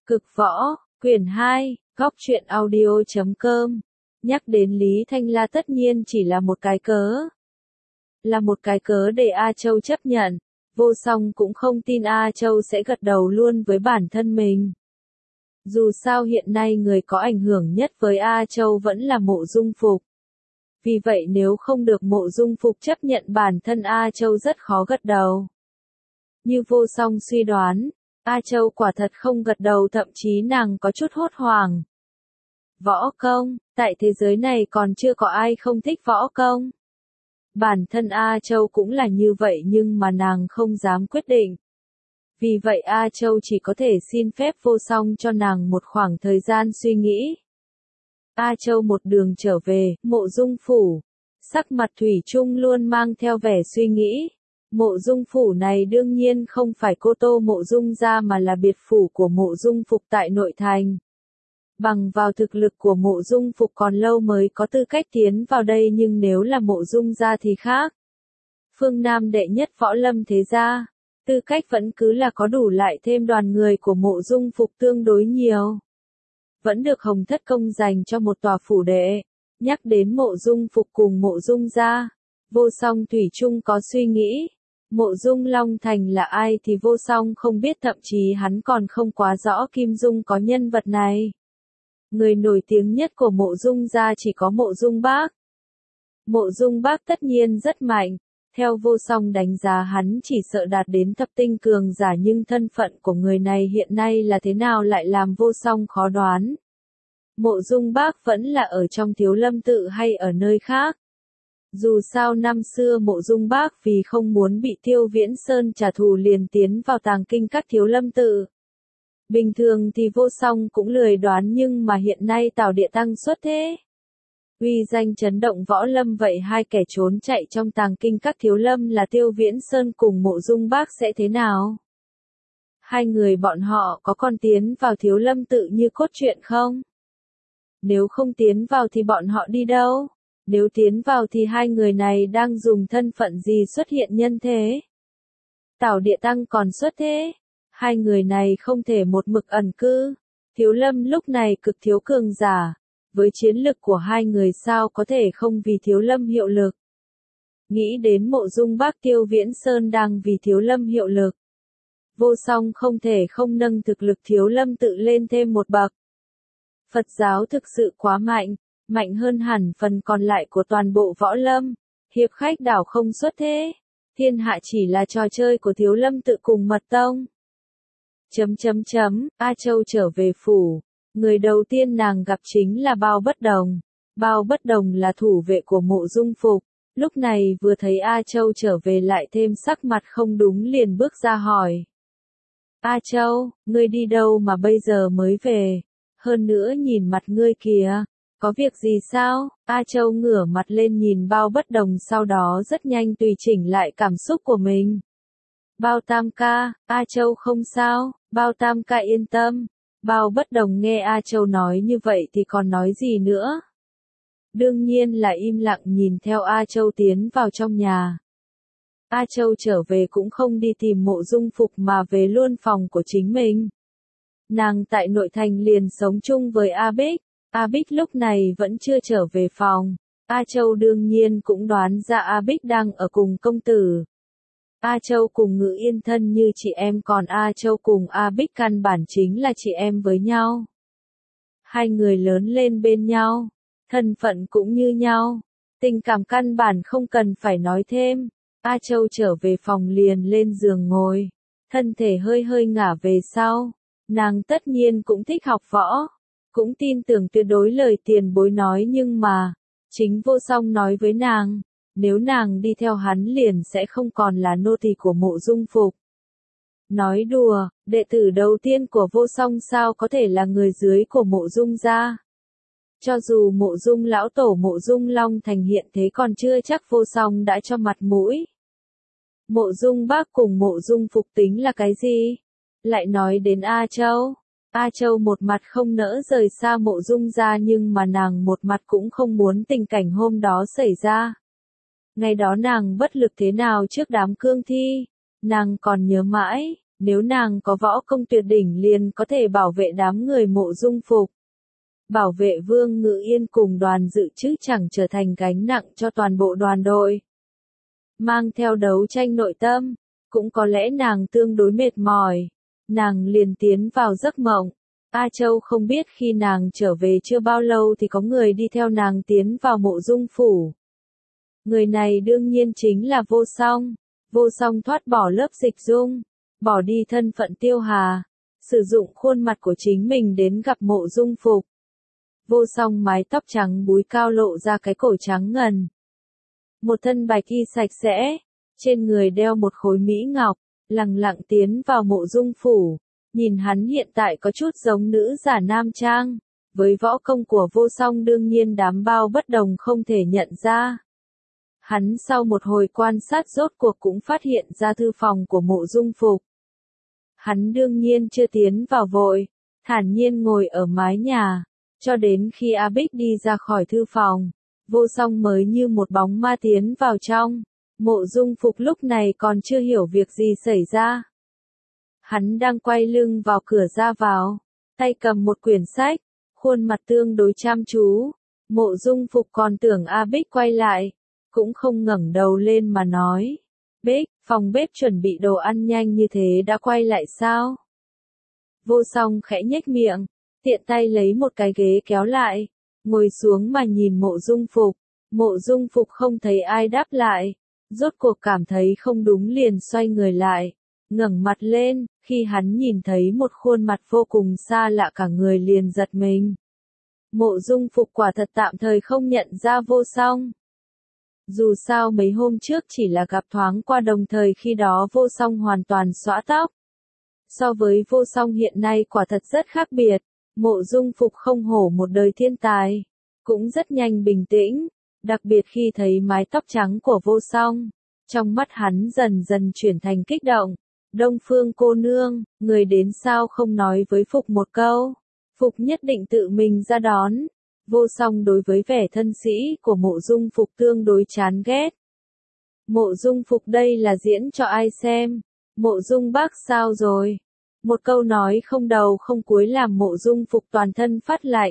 Cực võ, quyển 2, góc truyện audio.com. Nhắc đến Lý Thanh La tất nhiên chỉ là một cái cớ. Là một cái cớ để A Châu chấp nhận. Vô Song cũng không tin A Châu sẽ gật đầu luôn với bản thân mình. Dù sao hiện nay người có ảnh hưởng nhất với A Châu vẫn là Mộ Dung Phục. Vì vậy nếu không được Mộ Dung Phục chấp nhận bản thân A Châu rất khó gật đầu. Như Vô Song suy đoán, A Châu quả thật không gật đầu, thậm chí nàng có chút hốt hoảng. Võ công, tại thế giới này còn chưa có ai không thích võ công. Bản thân A Châu cũng là như vậy nhưng mà nàng không dám quyết định. Vì vậy A Châu chỉ có thể xin phép Vô Song cho nàng một khoảng thời gian suy nghĩ. A Châu một đường trở về, Mộ Dung phủ. Sắc mặt thủy chung luôn mang theo vẻ suy nghĩ. Mộ Dung phủ này đương nhiên không phải cô tô Mộ Dung gia mà là biệt phủ của Mộ Dung Phục tại nội thành. Bằng vào thực lực của Mộ Dung Phục còn lâu mới có tư cách tiến vào đây, nhưng nếu là Mộ Dung gia thì khác. Phương Nam đệ nhất võ lâm thế gia, tư cách vẫn cứ là có đủ, lại thêm đoàn người của Mộ Dung Phục tương đối nhiều. Vẫn được Hồng Thất Công dành cho một tòa phủ đệ. Nhắc đến Mộ Dung Phục cùng Mộ Dung gia, Vô Song thủy chung có suy nghĩ. Mộ Dung Long Thành là ai thì Vô Song không biết, thậm chí hắn còn không quá rõ Kim Dung có nhân vật này. Người nổi tiếng nhất của Mộ Dung gia chỉ có Mộ Dung Bác. Mộ Dung Bác tất nhiên rất mạnh. Theo Vô Song đánh giá hắn chỉ sợ đạt đến thập tinh cường giả, nhưng thân phận của người này hiện nay là thế nào lại làm Vô Song khó đoán. Mộ Dung Bác vẫn là ở trong Thiếu Lâm tự hay ở nơi khác. Dù sao năm xưa Mộ Dung Bác vì không muốn bị Tiêu Viễn Sơn trả thù liền tiến vào tàng kinh các Thiếu Lâm tự. Bình thường thì Vô Song cũng lười đoán, nhưng mà hiện nay Tào Địa Tăng xuất thế. Uy danh chấn động võ lâm, vậy hai kẻ trốn chạy trong tàng kinh các Thiếu Lâm là Tiêu Viễn Sơn cùng Mộ Dung Bác sẽ thế nào? Hai người bọn họ có còn tiến vào Thiếu Lâm tự như cốt truyện không? Nếu không tiến vào thì bọn họ đi đâu? Nếu tiến vào thì hai người này đang dùng thân phận gì xuất hiện nhân thế? Tào Địa Tăng còn xuất thế. Hai người này không thể một mực ẩn cư. Thiếu Lâm lúc này cực thiếu cường giả. Với chiến lực của hai người sao có thể không vì Thiếu Lâm hiệu lực? Nghĩ đến Mộ Dung Bác, Tiêu Viễn Sơn đang vì Thiếu Lâm hiệu lực. Vô Song không thể không nâng thực lực Thiếu Lâm tự lên thêm một bậc. Phật giáo thực sự quá mạnh, mạnh hơn hẳn phần còn lại của toàn bộ võ lâm. Hiệp Khách đảo không xuất thế. Thiên hạ chỉ là trò chơi của Thiếu Lâm tự cùng Mật Tông. A Châu trở về phủ. Người đầu tiên nàng gặp chính là Bao Bất Đồng. Bao Bất Đồng là thủ vệ của Mộ Dung Phục. Lúc này vừa thấy A Châu trở về lại thêm sắc mặt không đúng, liền bước ra hỏi. A Châu, ngươi đi đâu mà bây giờ mới về? Hơn nữa nhìn mặt ngươi kìa, có việc gì sao? A Châu ngửa mặt lên nhìn Bao Bất Đồng, sau đó rất nhanh tùy chỉnh lại cảm xúc của mình. Bao Tam ca, A Châu không sao, Bao Tam ca yên tâm. Bao Bất Đồng nghe A Châu nói như vậy thì còn nói gì nữa? Đương nhiên là im lặng nhìn theo A Châu tiến vào trong nhà. A Châu trở về cũng không đi tìm Mộ Dung Phục mà về luôn phòng của chính mình. Nàng tại nội thành liền sống chung với A Bích. A Bích lúc này vẫn chưa trở về phòng. A Châu đương nhiên cũng đoán ra A Bích đang ở cùng công tử. A Châu cùng Ngự Yên thân như chị em, còn A Châu cùng A Bích căn bản chính là chị em với nhau. Hai người lớn lên bên nhau, thân phận cũng như nhau, tình cảm căn bản không cần phải nói thêm. A Châu trở về phòng liền lên giường ngồi, thân thể hơi hơi ngả về sau. Nàng tất nhiên cũng thích học võ, cũng tin tưởng tuyệt đối lời tiền bối nói, nhưng mà chính Vô Song nói với nàng, nếu nàng đi theo hắn liền sẽ không còn là nô tỳ của Mộ Dung Phục. Nói đùa, đệ tử đầu tiên của Vô Song sao có thể là người dưới của Mộ Dung gia? Cho dù Mộ Dung lão tổ Mộ Dung Long Thành hiện thế còn chưa chắc Vô Song đã cho mặt mũi. Mộ Dung Bác cùng Mộ Dung Phục tính là cái gì? Lại nói đến A Châu. A Châu một mặt không nỡ rời xa Mộ Dung gia, nhưng mà nàng một mặt cũng không muốn tình cảnh hôm đó xảy ra. Ngày đó nàng bất lực thế nào trước đám cương thi, nàng còn nhớ mãi. Nếu nàng có võ công tuyệt đỉnh liền có thể bảo vệ đám người Mộ Dung Phục. Bảo vệ Vương Ngự Yên cùng đoàn dự chứ chẳng trở thành gánh nặng cho toàn bộ đoàn đội. Mang theo đấu tranh nội tâm, cũng có lẽ nàng tương đối mệt mỏi. Nàng liền tiến vào giấc mộng. A Châu không biết khi nàng trở về chưa bao lâu thì có người đi theo nàng tiến vào Mộ Dung phủ. Người này đương nhiên chính là Vô Song. Vô Song thoát bỏ lớp dịch dung, bỏ đi thân phận Tiêu Hà, sử dụng khuôn mặt của chính mình đến gặp Mộ Dung Phục. Vô Song mái tóc trắng búi cao lộ ra cái cổ trắng ngần. Một thân bạch y sạch sẽ, trên người đeo một khối mỹ ngọc, lẳng lặng tiến vào Mộ Dung phủ. Nhìn hắn hiện tại có chút giống nữ giả nam trang, với võ công của Vô Song đương nhiên đám bao bất đồng không thể nhận ra. Hắn sau một hồi quan sát rốt cuộc cũng phát hiện ra thư phòng của Mộ Dung Phục. Hắn đương nhiên chưa tiến vào vội, thản nhiên ngồi ở mái nhà, cho đến khi A Bích đi ra khỏi thư phòng, Vô Song mới như một bóng ma tiến vào trong. Mộ Dung Phục lúc này còn chưa hiểu việc gì xảy ra. Hắn đang quay lưng vào cửa ra vào, tay cầm một quyển sách, khuôn mặt tương đối chăm chú. Mộ Dung Phục còn tưởng A Bích quay lại, cũng không ngẩng đầu lên mà nói. Bích, phòng bếp chuẩn bị đồ ăn nhanh như thế đã quay lại sao? Vô Song khẽ nhếch miệng, tiện tay lấy một cái ghế kéo lại, ngồi xuống mà nhìn Mộ Dung Phục. Mộ Dung Phục không thấy ai đáp lại, rốt cuộc cảm thấy không đúng liền xoay người lại, ngẩng mặt lên, khi hắn nhìn thấy một khuôn mặt vô cùng xa lạ cả người liền giật mình. Mộ Dung Phục quả thật tạm thời không nhận ra Vô Song. Dù sao mấy hôm trước chỉ là gặp thoáng qua đồng thời khi đó Vô Song hoàn toàn xõa tóc. So với Vô Song hiện nay quả thật rất khác biệt, Mộ Dung Phục không hổ một đời thiên tài, cũng rất nhanh bình tĩnh, đặc biệt khi thấy mái tóc trắng của Vô Song, trong mắt hắn dần dần chuyển thành kích động. Đông Phương cô nương, người đến sao không nói với Phục một câu, Phục nhất định tự mình ra đón. Vô Song đối với vẻ thân sĩ của Mộ Dung Phục tương đối chán ghét. Mộ Dung Phục đây là diễn cho ai xem? Mộ Dung bác sao rồi? Một câu nói không đầu không cuối làm Mộ Dung Phục toàn thân phát lạnh.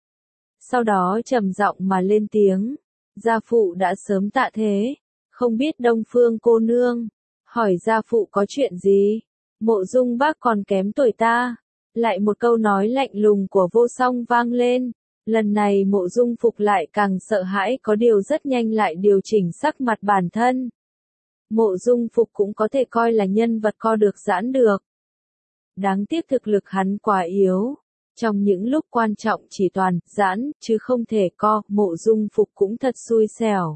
Sau đó trầm giọng mà lên tiếng, gia phụ đã sớm tạ thế, không biết Đông Phương cô nương, hỏi gia phụ có chuyện gì? Mộ Dung bác còn kém tuổi ta. Lại một câu nói lạnh lùng của Vô Song vang lên. Lần này Mộ Dung Phục lại càng sợ hãi, có điều rất nhanh lại điều chỉnh sắc mặt bản thân. Mộ Dung Phục cũng có thể coi là nhân vật co được giãn được. Đáng tiếc thực lực hắn quá yếu. Trong những lúc quan trọng chỉ toàn giãn, chứ không thể co, Mộ Dung Phục cũng thật xui xẻo.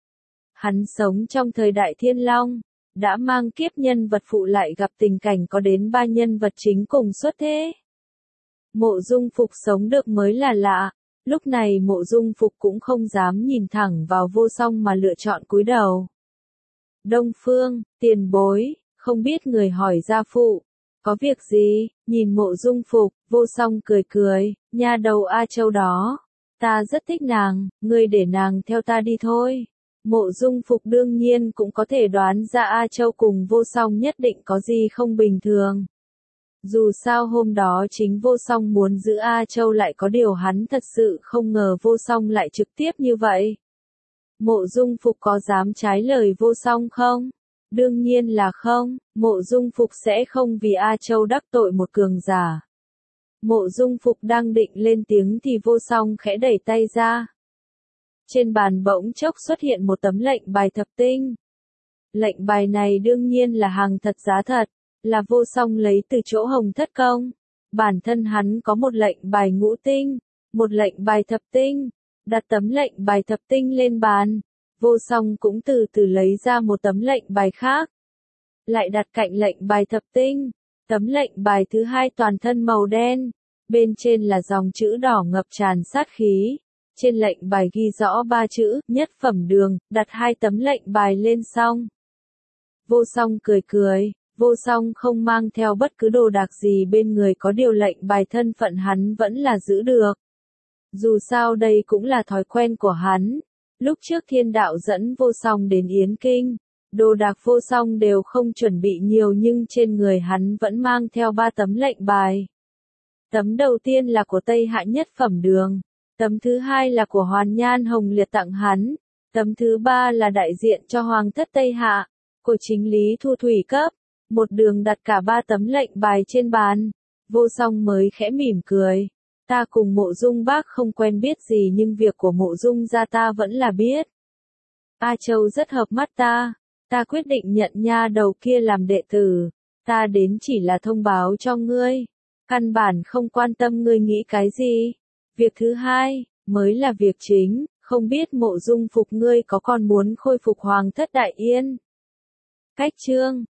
Hắn sống trong thời đại Thiên Long, đã mang kiếp nhân vật phụ lại gặp tình cảnh có đến 3 nhân vật chính cùng xuất thế. Mộ Dung Phục sống được mới là lạ, lúc này Mộ Dung Phục cũng không dám nhìn thẳng vào Vô Song mà lựa chọn cúi đầu. Đông Phương, tiền bối, không biết người hỏi gia phụ, có việc gì? Nhìn Mộ Dung Phục, Vô Song cười cười, nha đầu A Châu đó, ta rất thích nàng, ngươi để nàng theo ta đi thôi. Mộ Dung Phục đương nhiên cũng có thể đoán ra A Châu cùng Vô Song nhất định có gì không bình thường. Dù sao hôm đó chính Vô Song muốn giữ A Châu lại, có điều hắn thật sự không ngờ Vô Song lại trực tiếp như vậy. Mộ Dung Phục có dám trái lời Vô Song không? Đương nhiên là không, Mộ Dung Phục sẽ không vì A Châu đắc tội một cường giả. Mộ Dung Phục đang định lên tiếng thì Vô Song khẽ đẩy tay ra. Trên bàn bỗng chốc xuất hiện một tấm lệnh bài thập tinh. Lệnh bài này đương nhiên là hàng thật giá thật, là Vô Song lấy từ chỗ Hồng Thất Công. Bản thân hắn có một lệnh bài ngũ tinh, một lệnh bài thập tinh. Đặt tấm lệnh bài thập tinh lên bàn, Vô Song cũng từ từ lấy ra một tấm lệnh bài khác. Lại đặt cạnh lệnh bài thập tinh, tấm lệnh bài thứ hai toàn thân màu đen, bên trên là dòng chữ đỏ ngập tràn sát khí. Trên lệnh bài ghi rõ 3 chữ, nhất phẩm đường, đặt 2 tấm lệnh bài lên xong. Vô Song cười cười, Vô Song không mang theo bất cứ đồ đạc gì bên người, có điều lệnh bài thân phận hắn vẫn là giữ được. Dù sao đây cũng là thói quen của hắn. Lúc trước Thiên Đạo dẫn Vô Song đến Yến Kinh, Đồ đạc vô song đều không chuẩn bị nhiều nhưng trên người hắn vẫn mang theo 3 tấm lệnh bài. Tấm đầu tiên là của Tây Hạ nhất phẩm đường. Tấm thứ hai là của Hoàn Nhan Hồng Liệt tặng hắn. Tấm thứ ba là đại diện cho Hoàng thất Tây Hạ, của chính Lý Thu Thủy cấp. Một đường đặt cả 3 tấm lệnh bài trên bàn. Vô song mới khẽ mỉm cười. Ta cùng Mộ Dung bác không quen biết gì nhưng việc của Mộ Dung gia ta vẫn là biết. A Châu rất hợp mắt ta. Ta quyết định nhận nha đầu kia làm đệ tử. Ta đến chỉ là thông báo cho ngươi. Căn bản không quan tâm ngươi nghĩ cái gì. Việc thứ hai, mới là việc chính, không biết Mộ Dung Phục ngươi có còn muốn khôi phục Hoàng thất Đại Yên. Cách chương